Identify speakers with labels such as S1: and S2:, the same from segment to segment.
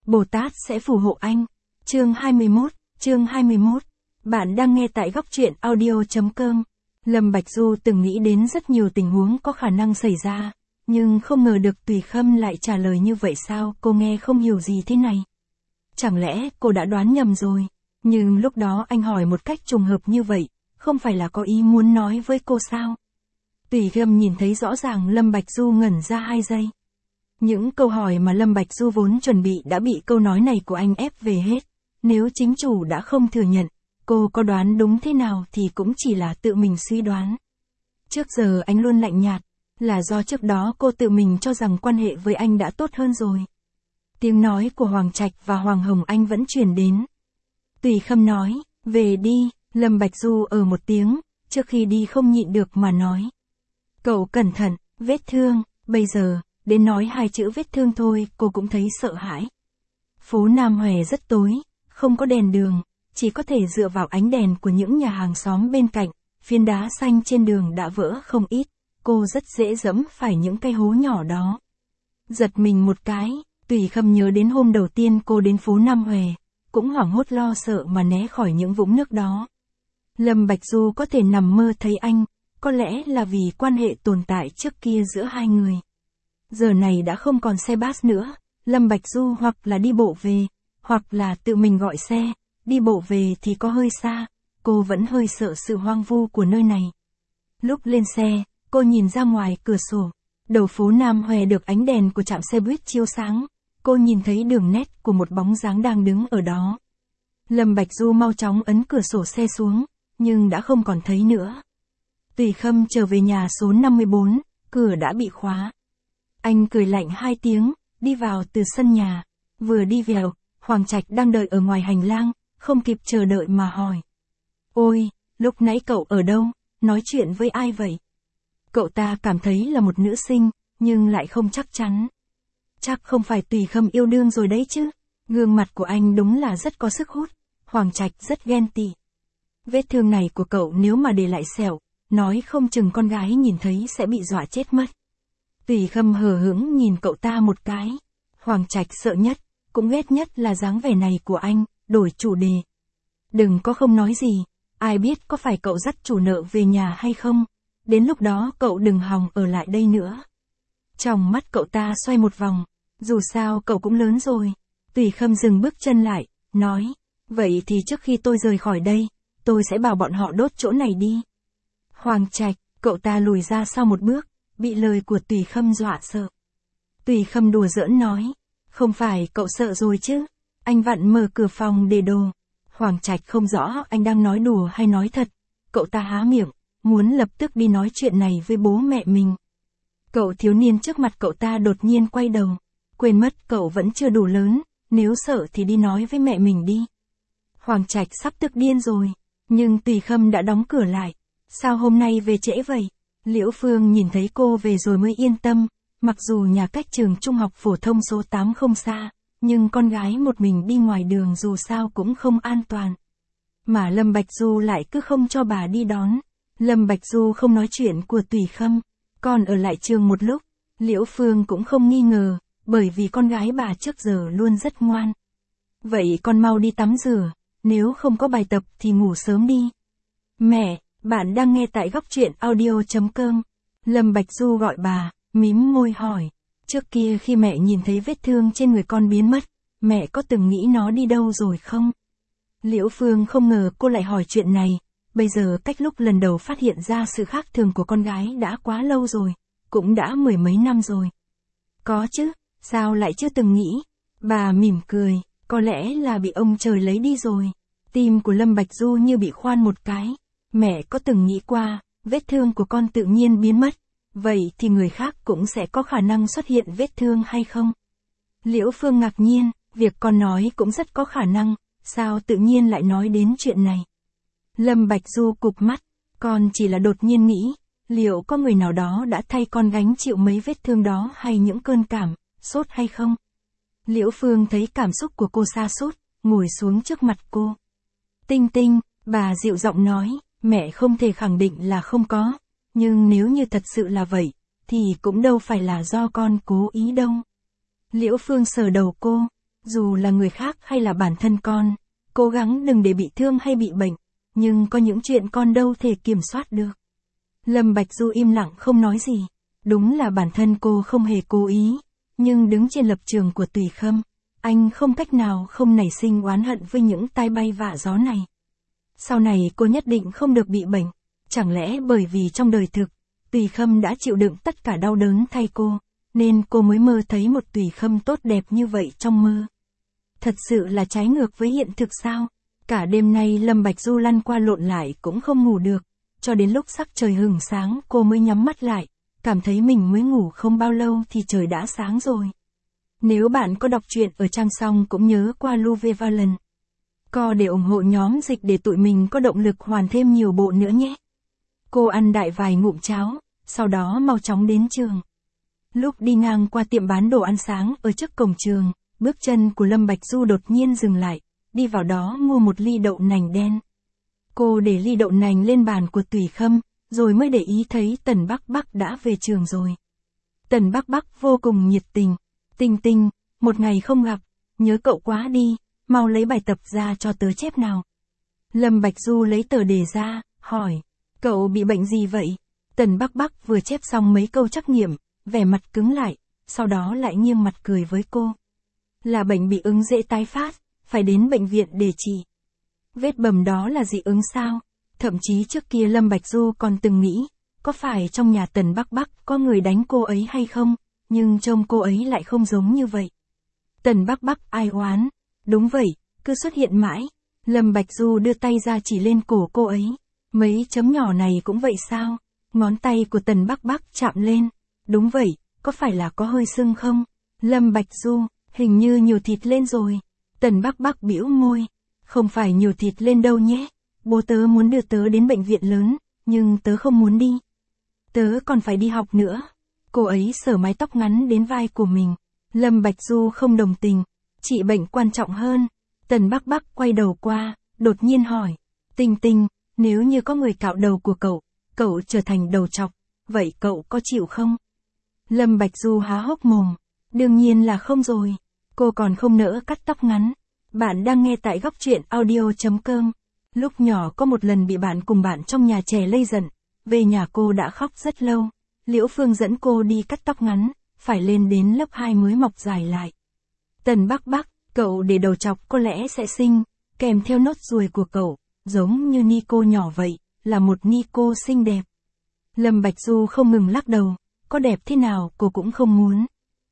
S1: Bồ Tát sẽ phù hộ anh. Chương 21. Bạn đang nghe tại góc truyện audio.com. Lâm Bạch Du từng nghĩ đến rất nhiều tình huống có khả năng xảy ra, nhưng không ngờ được Tùy Khâm lại trả lời như vậy. Sao cô nghe không hiểu gì thế này? Chẳng lẽ cô đã đoán nhầm rồi? Nhưng lúc đó anh hỏi một cách trùng hợp như vậy, không phải là có ý muốn nói với cô sao? Tùy Khâm nhìn thấy rõ ràng Lâm Bạch Du ngẩn ra 2 giây. Những câu hỏi mà Lâm Bạch Du vốn chuẩn bị đã bị câu nói này của anh ép về hết. Nếu chính chủ đã không thừa nhận, cô có đoán đúng thế nào thì cũng chỉ là tự mình suy đoán. Trước giờ anh luôn lạnh nhạt, là do trước đó cô tự mình cho rằng quan hệ với anh đã tốt hơn rồi. Tiếng nói của Hoàng Trạch và Hoàng Hồng Anh vẫn truyền đến. Tùy Khâm nói, về đi. Lâm Bạch Du một tiếng, trước khi đi không nhịn được mà nói. Cậu cẩn thận, vết thương. Bây giờ, đến nói 2 chữ vết thương thôi cô cũng thấy sợ hãi. Phố Nam Hòe rất tối, không có đèn đường, chỉ có thể dựa vào ánh đèn của những nhà hàng xóm bên cạnh. Phiến đá xanh trên đường đã vỡ không ít, cô rất dễ dẫm phải những cái hố nhỏ đó. Giật mình một cái, Tùy Khâm nhớ đến hôm đầu tiên cô đến phố Nam Hòe, cũng hoảng hốt lo sợ mà né khỏi những vũng nước đó. Lâm Bạch Du có thể nằm mơ thấy anh, có lẽ là vì quan hệ tồn tại trước kia giữa hai người. Giờ này đã không còn xe bus nữa, Lâm Bạch Du hoặc là đi bộ về, hoặc là tự mình gọi xe. Đi bộ về thì có hơi xa, cô vẫn hơi sợ sự hoang vu của nơi này. Lúc lên xe, cô nhìn ra ngoài cửa sổ, đầu phố Nam Hòe được ánh đèn của trạm xe buýt chiếu sáng, cô nhìn thấy đường nét của một bóng dáng đang đứng ở đó. Lâm Bạch Du mau chóng ấn cửa sổ xe xuống, nhưng đã không còn thấy nữa. Tùy Khâm trở về nhà số 54, cửa đã bị khóa. Anh cười lạnh 2 tiếng, đi vào từ sân nhà. Vừa đi vào, Hoàng Trạch đang đợi ở ngoài hành lang, không kịp chờ đợi mà hỏi. Ôi, lúc nãy cậu ở đâu, nói chuyện với ai vậy? Cậu ta cảm thấy là một nữ sinh, nhưng lại không chắc chắn. Chắc không phải Tùy Khâm yêu đương rồi đấy chứ. Gương mặt của anh đúng là rất có sức hút. Hoàng Trạch rất ghen tị. Vết thương này của cậu nếu mà để lại sẹo, nói không chừng con gái nhìn thấy sẽ bị dọa chết mất. Tùy Khâm hờ hững nhìn cậu ta một cái. Hoàng Trạch sợ nhất, cũng ghét nhất là dáng vẻ này của anh, đổi chủ đề. Đừng có không nói gì, ai biết có phải cậu dắt chủ nợ về nhà hay không, đến lúc đó cậu đừng hòng ở lại đây nữa. Trong mắt cậu ta xoay một vòng, dù sao cậu cũng lớn rồi. Tùy Khâm dừng bước chân lại, nói, vậy thì trước khi tôi rời khỏi đây, tôi sẽ bảo bọn họ đốt chỗ này đi. Hoàng Trạch, cậu ta lùi ra sau một bước, bị lời của Tùy Khâm dọa sợ. Tùy Khâm đùa giỡn nói, không phải cậu sợ rồi chứ, anh vặn mở cửa phòng để đồ. Hoàng Trạch không rõ anh đang nói đùa hay nói thật, cậu ta há miệng, muốn lập tức đi nói chuyện này với bố mẹ mình. Cậu thiếu niên trước mặt cậu ta đột nhiên quay đầu, quên mất cậu vẫn chưa đủ lớn, nếu sợ thì đi nói với mẹ mình đi. Hoàng Trạch sắp tức điên rồi, nhưng Tùy Khâm đã đóng cửa lại. Sao hôm nay về trễ vậy? Liễu Phương nhìn thấy cô về rồi mới yên tâm, mặc dù nhà cách trường trung học phổ thông số 8 không xa, nhưng con gái một mình đi ngoài đường dù sao cũng không an toàn. Mà Lâm Bạch Du lại cứ không cho bà đi đón. Lâm Bạch Du không nói chuyện của Tùy Khâm, còn ở lại trường một lúc. Liễu Phương cũng không nghi ngờ, bởi vì con gái bà trước giờ luôn rất ngoan. Vậy con mau đi tắm rửa, nếu không có bài tập thì ngủ sớm đi. Mẹ, bạn đang nghe tại góc truyện audio.com. Lâm Bạch Du gọi bà, mím môi hỏi. Trước kia khi mẹ nhìn thấy vết thương trên người con biến mất, mẹ có từng nghĩ nó đi đâu rồi không? Liễu Phương không ngờ cô lại hỏi chuyện này. Bây giờ cách lúc lần đầu phát hiện ra sự khác thường của con gái đã quá lâu rồi, cũng đã 10 mấy năm rồi. Có chứ, sao lại chưa từng nghĩ? Bà mỉm cười, có lẽ là bị ông trời lấy đi rồi. Tim của Lâm Bạch Du như bị khoan một cái. Mẹ có từng nghĩ qua, vết thương của con tự nhiên biến mất, vậy thì người khác cũng sẽ có khả năng xuất hiện vết thương hay không? Liễu Phương ngạc nhiên, việc con nói cũng rất có khả năng, sao tự nhiên lại nói đến chuyện này? Lâm Bạch Du cụp mắt, con chỉ là đột nhiên nghĩ, liệu có người nào đó đã thay con gánh chịu mấy vết thương đó hay những cơn cảm, sốt hay không? Liễu Phương thấy cảm xúc của cô sa sút, ngồi xuống trước mặt cô. Tinh Tinh, bà dịu giọng nói, mẹ không thể khẳng định là không có, nhưng nếu như thật sự là vậy, thì cũng đâu phải là do con cố ý đâu. Liễu Phương sờ đầu cô, Dù là người khác hay là bản thân con, cố gắng đừng để bị thương hay bị bệnh, nhưng có những chuyện con đâu thể kiểm soát được. Lâm Bạch Du im lặng không nói gì. Đúng là bản thân cô không hề cố ý, nhưng đứng trên lập trường của Tùy Khâm, anh không cách nào không nảy sinh oán hận với những tai bay vạ gió này. Sau này cô nhất định không được bị bệnh, chẳng lẽ bởi vì trong đời thực, Tùy Khâm đã chịu đựng tất cả đau đớn thay cô, nên cô mới mơ thấy một Tùy Khâm tốt đẹp như vậy trong mơ. Thật sự là trái ngược với hiện thực sao? Cả đêm nay Lâm Bạch Du lăn qua lộn lại cũng không ngủ được, cho đến lúc sắc trời hửng sáng cô mới nhắm mắt lại, cảm thấy mình mới ngủ không bao lâu thì trời đã sáng rồi. Nếu bạn có đọc truyện ở trang xong cũng nhớ qua Luvevalent Co để ủng hộ nhóm dịch để tụi mình có động lực hoàn thêm nhiều bộ nữa nhé. Cô ăn đại vài ngụm cháo, sau đó mau chóng đến trường. Lúc đi ngang qua tiệm bán đồ ăn sáng ở trước cổng trường, bước chân của Lâm Bạch Du đột nhiên dừng lại, đi vào đó mua một ly đậu nành đen. Cô để ly đậu nành lên bàn của Tùy Khâm, rồi mới để ý thấy Tần Bắc Bắc đã về trường rồi. Tần Bắc Bắc vô cùng nhiệt tình. Tinh Tinh, một ngày không gặp, nhớ cậu quá đi, mau lấy bài tập ra cho tớ chép nào. Lâm Bạch Du lấy tờ đề ra, hỏi, cậu bị bệnh gì vậy? Tần Bắc Bắc vừa chép xong mấy câu trắc nghiệm, vẻ mặt cứng lại, sau đó lại nghiêng mặt cười với cô. Là bệnh bị ứng dễ tái phát, phải đến bệnh viện để trị. Vết bầm đó là dị ứng sao? Thậm chí trước kia Lâm Bạch Du còn từng nghĩ, có phải trong nhà Tần Bắc Bắc có người đánh cô ấy hay không, nhưng trông cô ấy lại không giống như vậy. Tần Bắc Bắc ai oán, đúng vậy, cứ xuất hiện mãi. Lâm Bạch Du đưa tay ra chỉ lên cổ cô ấy, mấy chấm nhỏ này cũng vậy sao? Ngón tay của Tần Bắc Bắc chạm lên, đúng vậy, có phải là có hơi sưng không? Lâm Bạch Du, hình như nhiều thịt lên rồi. Tần Bắc Bắc bĩu môi, không phải nhiều thịt lên đâu nhé. Bố tớ muốn đưa tớ đến bệnh viện lớn, nhưng tớ không muốn đi. Tớ còn phải đi học nữa. Cô ấy sờ mái tóc ngắn đến vai của mình. Lâm Bạch Du không đồng tình, trị bệnh quan trọng hơn. Tần Bắc Bắc quay đầu qua, đột nhiên hỏi, Tinh Tinh, nếu như có người cạo đầu của cậu trở thành đầu trọc, vậy cậu có chịu không? Lâm Bạch Du há hốc mồm, đương nhiên là không rồi, cô còn không nỡ cắt tóc ngắn. Bạn đang nghe tại góc truyện audio.com. Lúc nhỏ có một lần bị bạn cùng bạn trong nhà trẻ lây giận, về nhà cô đã khóc rất lâu. Liễu Phương dẫn cô đi cắt tóc ngắn, phải lên đến lớp 2 mới mọc dài lại. Tần Bắc Bắc, cậu để đầu trọc có lẽ sẽ xinh, kèm theo nốt ruồi của cậu, giống như Nico nhỏ vậy, là một Nico xinh đẹp. Lâm Bạch Du không ngừng lắc đầu, có đẹp thế nào cô cũng không muốn.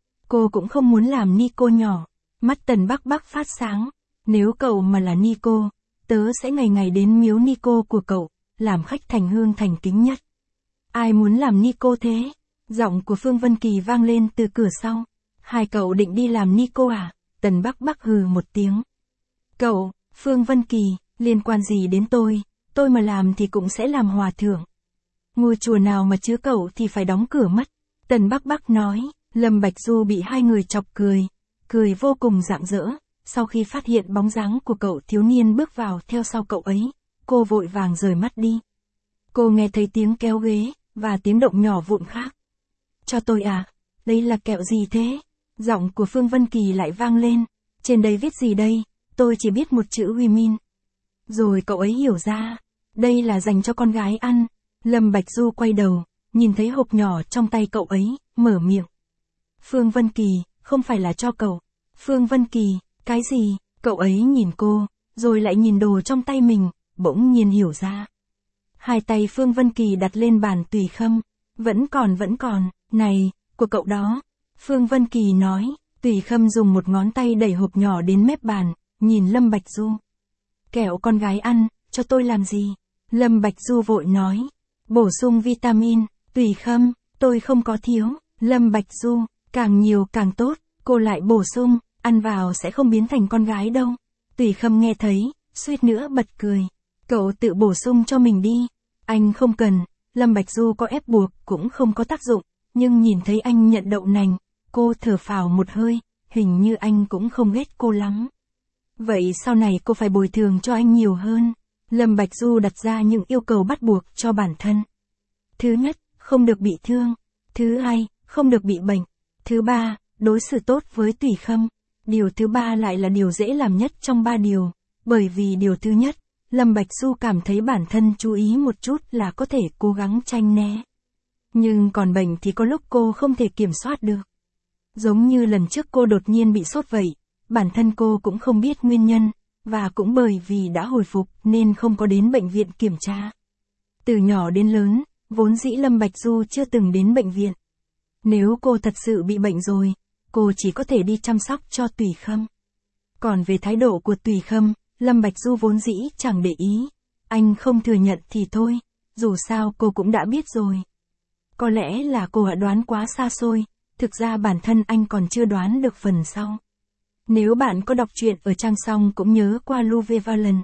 S1: Cô cũng không muốn làm Nico nhỏ. Mắt Tần Bắc Bắc phát sáng, nếu cậu mà là Nico, tớ sẽ ngày ngày đến miếu Nico của cậu, làm khách thành hương thành kính nhất. Ai muốn làm Nico thế? Giọng của Phương Vân Kỳ vang lên từ cửa sau. Hai cậu định đi làm Nico à? Tần Bắc Bắc hừ một tiếng. Cậu, Phương Vân Kỳ, liên quan gì đến tôi mà làm thì cũng sẽ làm hòa thượng. Ngôi chùa nào mà chứa cậu thì phải đóng cửa mất. Tần Bắc Bắc nói. Lâm Bạch Du bị hai người chọc cười vô cùng rạng rỡ. Sau khi phát hiện bóng dáng của cậu thiếu niên bước vào theo sau cậu ấy, cô vội vàng rời mắt đi. Cô nghe thấy tiếng kéo ghế, và tiếng động nhỏ vụn khác. Cho tôi à? Đây là kẹo gì thế? Giọng của Phương Vân Kỳ lại vang lên. Trên đây viết gì đây? Tôi chỉ biết một chữ Huimin. Rồi cậu ấy hiểu ra. Đây là dành cho con gái ăn. Lâm Bạch Du quay đầu, nhìn thấy hộp nhỏ trong tay cậu ấy, mở miệng. Phương Vân Kỳ, không phải là cho cậu. Phương Vân Kỳ, cái gì? Cậu ấy nhìn cô, rồi lại nhìn đồ trong tay mình, bỗng nhiên hiểu ra. Hai tay Phương Vân Kỳ đặt lên bàn Tùy Khâm. Vẫn còn, này, của cậu đó. Phương Vân Kỳ nói. Tùy Khâm dùng một ngón tay đẩy hộp nhỏ đến mép bàn, nhìn Lâm Bạch Du. Kẹo con gái ăn, cho tôi làm gì? Lâm Bạch Du vội nói. Bổ sung vitamin. Tùy Khâm, tôi không có thiếu. Lâm Bạch Du, càng nhiều càng tốt. Cô lại bổ sung, ăn vào sẽ không biến thành con gái đâu. Tùy Khâm nghe thấy, suýt nữa bật cười. Cậu tự bổ sung cho mình đi. Anh không cần. Lâm Bạch Du có ép buộc cũng không có tác dụng. Nhưng nhìn thấy anh nhận đậu nành, cô thở phào một hơi, hình như anh cũng không ghét cô lắm. Vậy sau này cô phải bồi thường cho anh nhiều hơn. Lâm Bạch Du đặt ra những yêu cầu bắt buộc cho bản thân. Thứ nhất, không được bị thương. Thứ hai, không được bị bệnh. Thứ ba, đối xử tốt với Tùy Khâm. Điều thứ ba lại là điều dễ làm nhất trong 3 điều, bởi vì điều thứ nhất, Lâm Bạch Du cảm thấy bản thân chú ý một chút là có thể cố gắng tránh né. Nhưng còn bệnh thì có lúc cô không thể kiểm soát được. Giống như lần trước cô đột nhiên bị sốt vậy, bản thân cô cũng không biết nguyên nhân, và cũng bởi vì đã hồi phục nên không có đến bệnh viện kiểm tra. Từ nhỏ đến lớn, vốn dĩ Lâm Bạch Du chưa từng đến bệnh viện. Nếu cô thật sự bị bệnh rồi, cô chỉ có thể đi chăm sóc cho Tùy Khâm. Còn về thái độ của Tùy Khâm, Lâm Bạch Du vốn dĩ chẳng để ý. Anh không thừa nhận thì thôi, dù sao cô cũng đã biết rồi. Có lẽ là cô đã đoán quá xa xôi, thực ra bản thân anh còn chưa đoán được phần sau. Nếu bạn có đọc truyện ở trang xong cũng nhớ qua Luve Valen.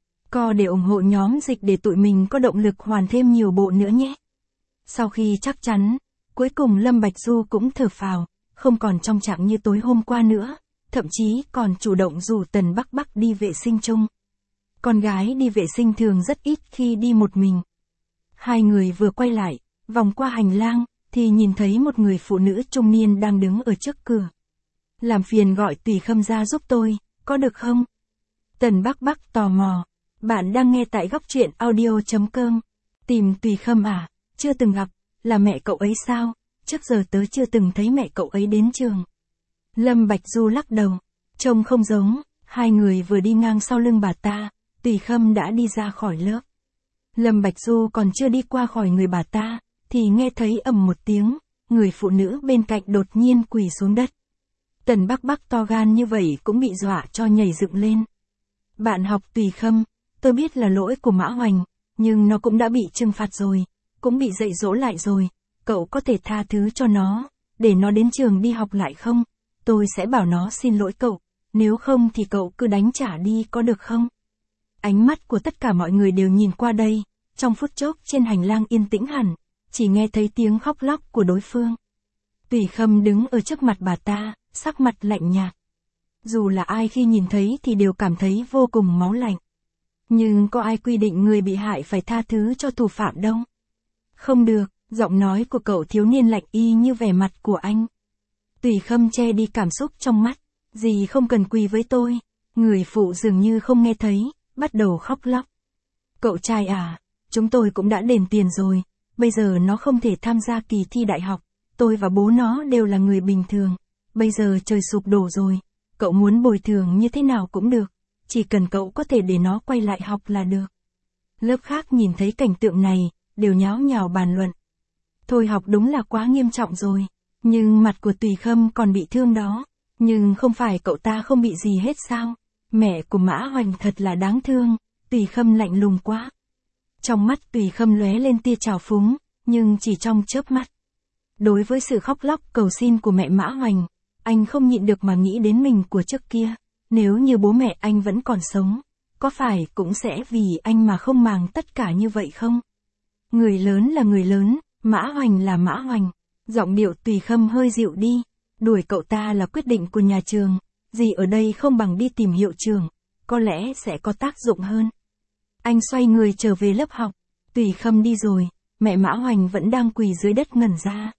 S1: Co để ủng hộ nhóm dịch để tụi mình có động lực hoàn thêm nhiều bộ nữa nhé. Sau khi chắc chắn, cuối cùng Lâm Bạch Du cũng thở phào, không còn trong trạng như tối hôm qua nữa, thậm chí còn chủ động rủ Tần Bắc Bắc đi vệ sinh chung. Con gái đi vệ sinh thường rất ít khi đi một mình. Hai người vừa quay lại, vòng qua hành lang, thì nhìn thấy một người phụ nữ trung niên đang đứng ở trước cửa. Làm phiền gọi Tùy Khâm ra giúp tôi, có được không? Tần Bắc Bắc tò mò. Bạn đang nghe tại góc truyện audio.com. Tìm Tùy Khâm à? Chưa từng gặp, là mẹ cậu ấy sao? Trước giờ tớ chưa từng thấy mẹ cậu ấy đến trường. Lâm Bạch Du lắc đầu. Trông không giống, hai người vừa đi ngang sau lưng bà ta, Tùy Khâm đã đi ra khỏi lớp. Lâm Bạch Du còn chưa đi qua khỏi người bà ta, thì nghe thấy ầm một tiếng, người phụ nữ bên cạnh đột nhiên quỳ xuống đất. Tần Bắc Bắc to gan như vậy cũng bị dọa cho nhảy dựng lên. Bạn học Tùy Khâm, tôi biết là lỗi của Mã Hoành, nhưng nó cũng đã bị trừng phạt rồi, cũng bị dạy dỗ lại rồi, cậu có thể tha thứ cho nó, để nó đến trường đi học lại không? Tôi sẽ bảo nó xin lỗi cậu, nếu không thì cậu cứ đánh trả đi có được không? Ánh mắt của tất cả mọi người đều nhìn qua đây, trong phút chốc trên hành lang yên tĩnh hẳn, chỉ nghe thấy tiếng khóc lóc của đối phương. Tùy Khâm đứng ở trước mặt bà ta, sắc mặt lạnh nhạt. Dù là ai khi nhìn thấy thì đều cảm thấy vô cùng máu lạnh. Nhưng có ai quy định người bị hại phải tha thứ cho thủ phạm đâu? Không được, giọng nói của cậu thiếu niên lạnh y như vẻ mặt của anh. Tùy Khâm che đi cảm xúc trong mắt. Dì không cần quỳ với tôi. Người phụ dường như không nghe thấy, bắt đầu khóc lóc. Cậu trai à, chúng tôi cũng đã đền tiền rồi, bây giờ nó không thể tham gia kỳ thi đại học. Tôi và bố nó đều là người bình thường. Bây giờ trời sụp đổ rồi, cậu muốn bồi thường như thế nào cũng được. Chỉ cần cậu có thể để nó quay lại học là được. Lớp khác nhìn thấy cảnh tượng này, đều nháo nhào bàn luận. Thôi học đúng là quá nghiêm trọng rồi. Nhưng mặt của Tùy Khâm còn bị thương đó. Nhưng không phải cậu ta không bị gì hết sao? Mẹ của Mã Hoành thật là đáng thương. Tùy Khâm lạnh lùng quá. Trong mắt Tùy Khâm lóe lên tia trào phúng, nhưng chỉ trong chớp mắt. Đối với sự khóc lóc cầu xin của mẹ Mã Hoành, anh không nhịn được mà nghĩ đến mình của trước kia. Nếu như bố mẹ anh vẫn còn sống, có phải cũng sẽ vì anh mà không màng tất cả như vậy không? Người lớn là người lớn, Mã Hoành là Mã Hoành. Giọng điệu Tùy Khâm hơi dịu đi. Đuổi cậu ta là quyết định của nhà trường. Gì ở đây không bằng đi tìm hiệu trưởng. Có lẽ sẽ có tác dụng hơn. Anh xoay người trở về lớp học. Tùy Khâm đi rồi. Mẹ Mã Hoành vẫn đang quỳ dưới đất ngẩn ra.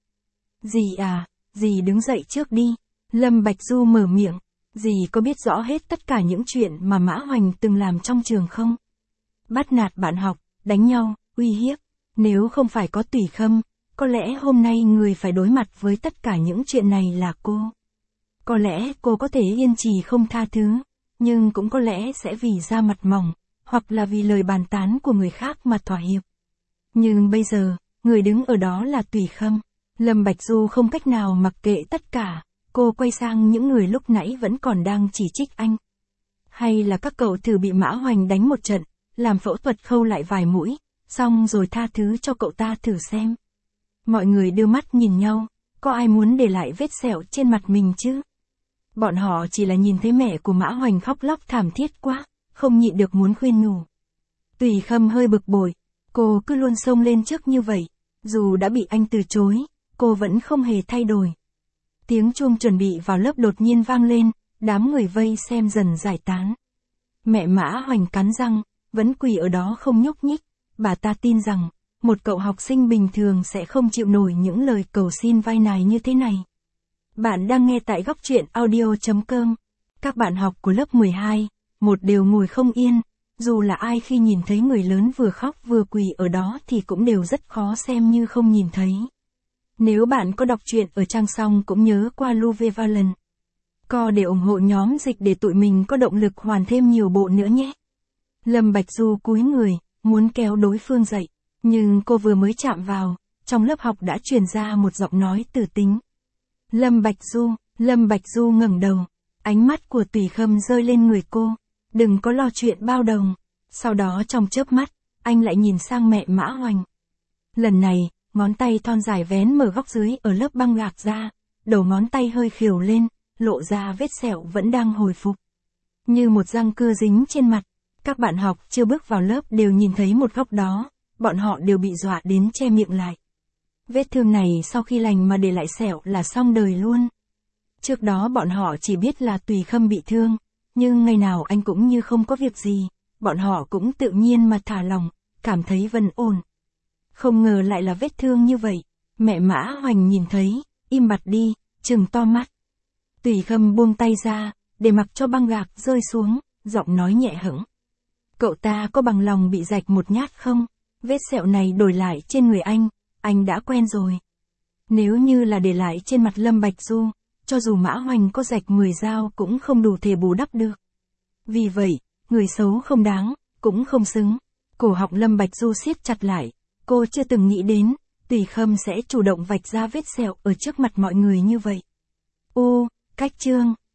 S1: Dì à, dì đứng dậy trước đi. Lâm Bạch Du mở miệng. Dì có biết rõ hết tất cả những chuyện mà Mã Hoành từng làm trong trường không? Bắt nạt bạn học, đánh nhau, uy hiếp. Nếu không phải có Tùy Khâm, có lẽ hôm nay người phải đối mặt với tất cả những chuyện này là cô. Có lẽ cô có thể yên trì không tha thứ, nhưng cũng có lẽ sẽ vì da mặt mỏng, hoặc là vì lời bàn tán của người khác mà thỏa hiệp. Nhưng bây giờ, người đứng ở đó là Tùy Khâm. Lâm Bạch Du không cách nào mặc kệ tất cả. Cô quay sang những người lúc nãy vẫn còn đang chỉ trích anh. Hay là các cậu thử bị Mã Hoành đánh một trận, làm phẫu thuật khâu lại vài mũi, xong rồi tha thứ cho cậu ta thử xem. Mọi người đưa mắt nhìn nhau, có ai muốn để lại vết sẹo trên mặt mình chứ? Bọn họ chỉ là nhìn thấy mẹ của Mã Hoành khóc lóc thảm thiết quá, không nhịn được muốn khuyên nhủ. Tùy Khâm hơi bực bội, cô cứ luôn xông lên trước như vậy, dù đã bị anh từ chối, cô vẫn không hề thay đổi. Tiếng chuông chuẩn bị vào lớp đột nhiên vang lên, đám người vây xem dần giải tán. Mẹ Mã Hoành cắn răng, vẫn quỳ ở đó không nhúc nhích, bà ta tin rằng, một cậu học sinh bình thường sẽ không chịu nổi những lời cầu xin vay nài như thế này. Bạn đang nghe tại góc truyện audio.com. Các bạn học của lớp 12, một đều ngồi không yên, dù là ai khi nhìn thấy người lớn vừa khóc vừa quỳ ở đó thì cũng đều rất khó xem như không nhìn thấy. Nếu bạn có đọc truyện ở trang xong cũng nhớ qua Luve Valen. Co để ủng hộ nhóm dịch để tụi mình có động lực hoàn thêm nhiều bộ nữa nhé. Lâm Bạch Du cúi người, muốn kéo đối phương dậy, nhưng cô vừa mới chạm vào, trong lớp học đã truyền ra một giọng nói từ tính. Lâm Bạch Du ngẩng đầu, ánh mắt của Tùy Khâm rơi lên người cô, đừng có lo chuyện bao đồng. Sau đó trong chớp mắt, anh lại nhìn sang mẹ Mã Hoành. Lần này, ngón tay thon dài vén mở góc dưới ở lớp băng gạc ra, đầu ngón tay hơi khều lên, lộ ra vết sẹo vẫn đang hồi phục. Như một răng cưa dính trên mặt, các bạn học chưa bước vào lớp đều nhìn thấy một góc đó, bọn họ đều bị dọa đến che miệng lại. Vết thương này sau khi lành mà để lại sẹo là xong đời luôn. Trước đó bọn họ chỉ biết là Tùy Khâm bị thương, nhưng ngày nào anh cũng như không có việc gì, bọn họ cũng tự nhiên mà thả lòng, cảm thấy vẫn ổn. Không ngờ lại là vết thương như vậy, mẹ Mã Hoành nhìn thấy, im bặt đi, trừng to mắt. Tùy Khâm buông tay ra, để mặc cho băng gạc rơi xuống, giọng nói nhẹ hững. Cậu ta có bằng lòng bị rạch một nhát không? Vết sẹo này đổi lại trên người anh đã quen rồi. Nếu như là để lại trên mặt Lâm Bạch Du, cho dù Mã Hoành có rạch 10 dao cũng không đủ thể bù đắp được. Vì vậy, người xấu không đáng, cũng không xứng. Cổ họng Lâm Bạch Du siết chặt lại, cô chưa từng nghĩ đến, Tùy Khâm sẽ chủ động vạch ra vết sẹo ở trước mặt mọi người như vậy. Cách chương